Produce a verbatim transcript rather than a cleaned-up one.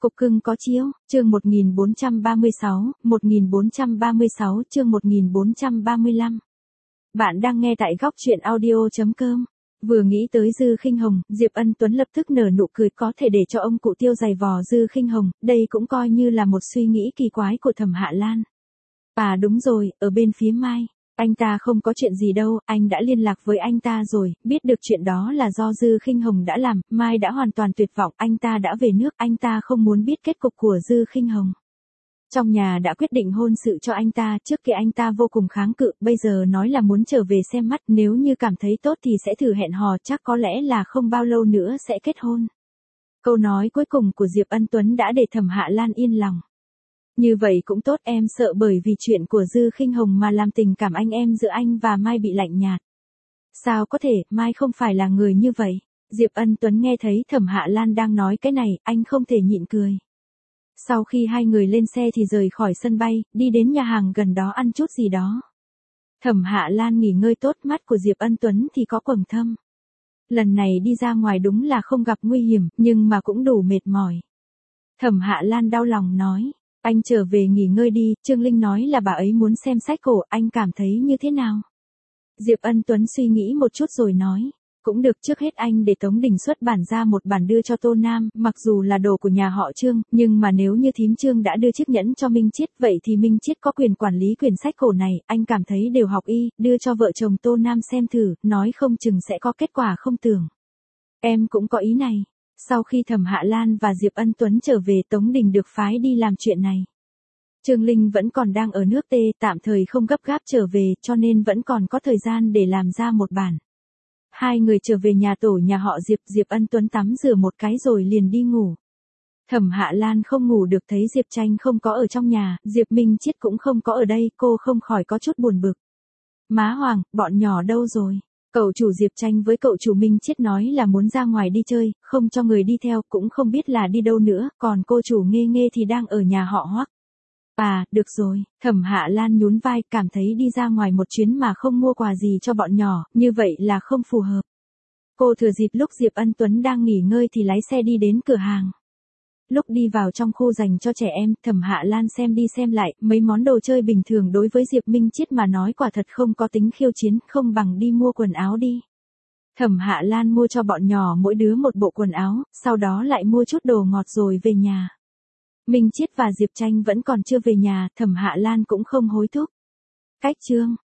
Cục cưng có chiếu, chương một nghìn bốn trăm ba mươi sáu, một nghìn bốn trăm ba mươi sáu chương một nghìn bốn trăm ba mươi lăm. Bạn đang nghe tại góc truyện audio chấm com. Vừa nghĩ tới Dư Khinh Hồng, Diệp Ân Tuấn lập tức nở nụ cười, có thể để cho ông cụ Tiêu giày vò Dư Khinh Hồng, đây cũng coi như là một suy nghĩ kỳ quái của Thẩm Hạ Lan. À đúng rồi, ở bên phía Mai, anh ta không có chuyện gì đâu, anh đã liên lạc với anh ta rồi, biết được chuyện đó là do Dư Khinh Hồng đã làm, Mai đã hoàn toàn tuyệt vọng, anh ta đã về nước, anh ta không muốn biết kết cục của Dư Khinh Hồng. Trong nhà đã quyết định hôn sự cho anh ta, trước kia anh ta vô cùng kháng cự, bây giờ nói là muốn trở về xem mắt, nếu như cảm thấy tốt thì sẽ thử hẹn hò, chắc có lẽ là không bao lâu nữa sẽ kết hôn. Câu nói cuối cùng của Diệp Ân Tuấn đã để Thẩm Hạ Lan yên lòng. Như vậy cũng tốt, em sợ bởi vì chuyện của Dư Khinh Hồng mà làm tình cảm anh em giữa anh và Mai bị lạnh nhạt. Sao có thể, Mai không phải là người như vậy. Diệp Ân Tuấn nghe thấy Thẩm Hạ Lan đang nói cái này, anh không thể nhịn cười. Sau khi hai người lên xe thì rời khỏi sân bay, đi đến nhà hàng gần đó ăn chút gì đó. Thẩm Hạ Lan nghỉ ngơi tốt, mắt của Diệp Ân Tuấn thì có quầng thâm. Lần này đi ra ngoài đúng là không gặp nguy hiểm, nhưng mà cũng đủ mệt mỏi. Thẩm Hạ Lan đau lòng nói. Anh trở về nghỉ ngơi đi, Trương Linh nói là bà ấy muốn xem sách cổ, anh cảm thấy như thế nào? Diệp Ân Tuấn suy nghĩ một chút rồi nói, cũng được, trước hết anh để Tống Đình xuất bản ra một bản đưa cho Tô Nam, mặc dù là đồ của nhà họ Trương, nhưng mà nếu như thím Trương đã đưa chiếc nhẫn cho Minh Chiết, vậy thì Minh Chiết có quyền quản lý quyển sách cổ này, anh cảm thấy đều học y, đưa cho vợ chồng Tô Nam xem thử, nói không chừng sẽ có kết quả không tưởng. Em cũng có ý này. Sau khi Thẩm Hạ Lan và Diệp Ân Tuấn trở về, Tống Đình được phái đi làm chuyện này. Trương Linh vẫn còn đang ở nước T, tạm thời không gấp gáp trở về, cho nên vẫn còn có thời gian để làm ra một bản. Hai người trở về nhà tổ nhà họ Diệp, Diệp Ân Tuấn tắm rửa một cái rồi liền đi ngủ. Thẩm Hạ Lan không ngủ được, thấy Diệp Tranh không có ở trong nhà, Diệp Minh Chiết cũng không có ở đây, cô không khỏi có chút buồn bực. Má Hoàng, bọn nhỏ đâu rồi? Cậu chủ Diệp Tranh với cậu chủ Minh Chiết nói là muốn ra ngoài đi chơi, không cho người đi theo, cũng không biết là đi đâu nữa, còn cô chủ Nghê Nghê thì đang ở nhà họ Hoắc. À, được rồi, Thẩm Hạ Lan nhún vai, cảm thấy đi ra ngoài một chuyến mà không mua quà gì cho bọn nhỏ, như vậy là không phù hợp. Cô thừa dịp lúc Diệp Ân Tuấn đang nghỉ ngơi thì lái xe đi đến cửa hàng. Lúc đi vào trong khu dành cho trẻ em, Thẩm Hạ Lan xem đi xem lại, mấy món đồ chơi bình thường đối với Diệp Minh Chiết mà nói quả thật không có tính khiêu chiến, không bằng đi mua quần áo đi. Thẩm Hạ Lan mua cho bọn nhỏ mỗi đứa một bộ quần áo, sau đó lại mua chút đồ ngọt rồi về nhà. Minh Chiết và Diệp Tranh vẫn còn chưa về nhà, Thẩm Hạ Lan cũng không hối thúc. Cách chương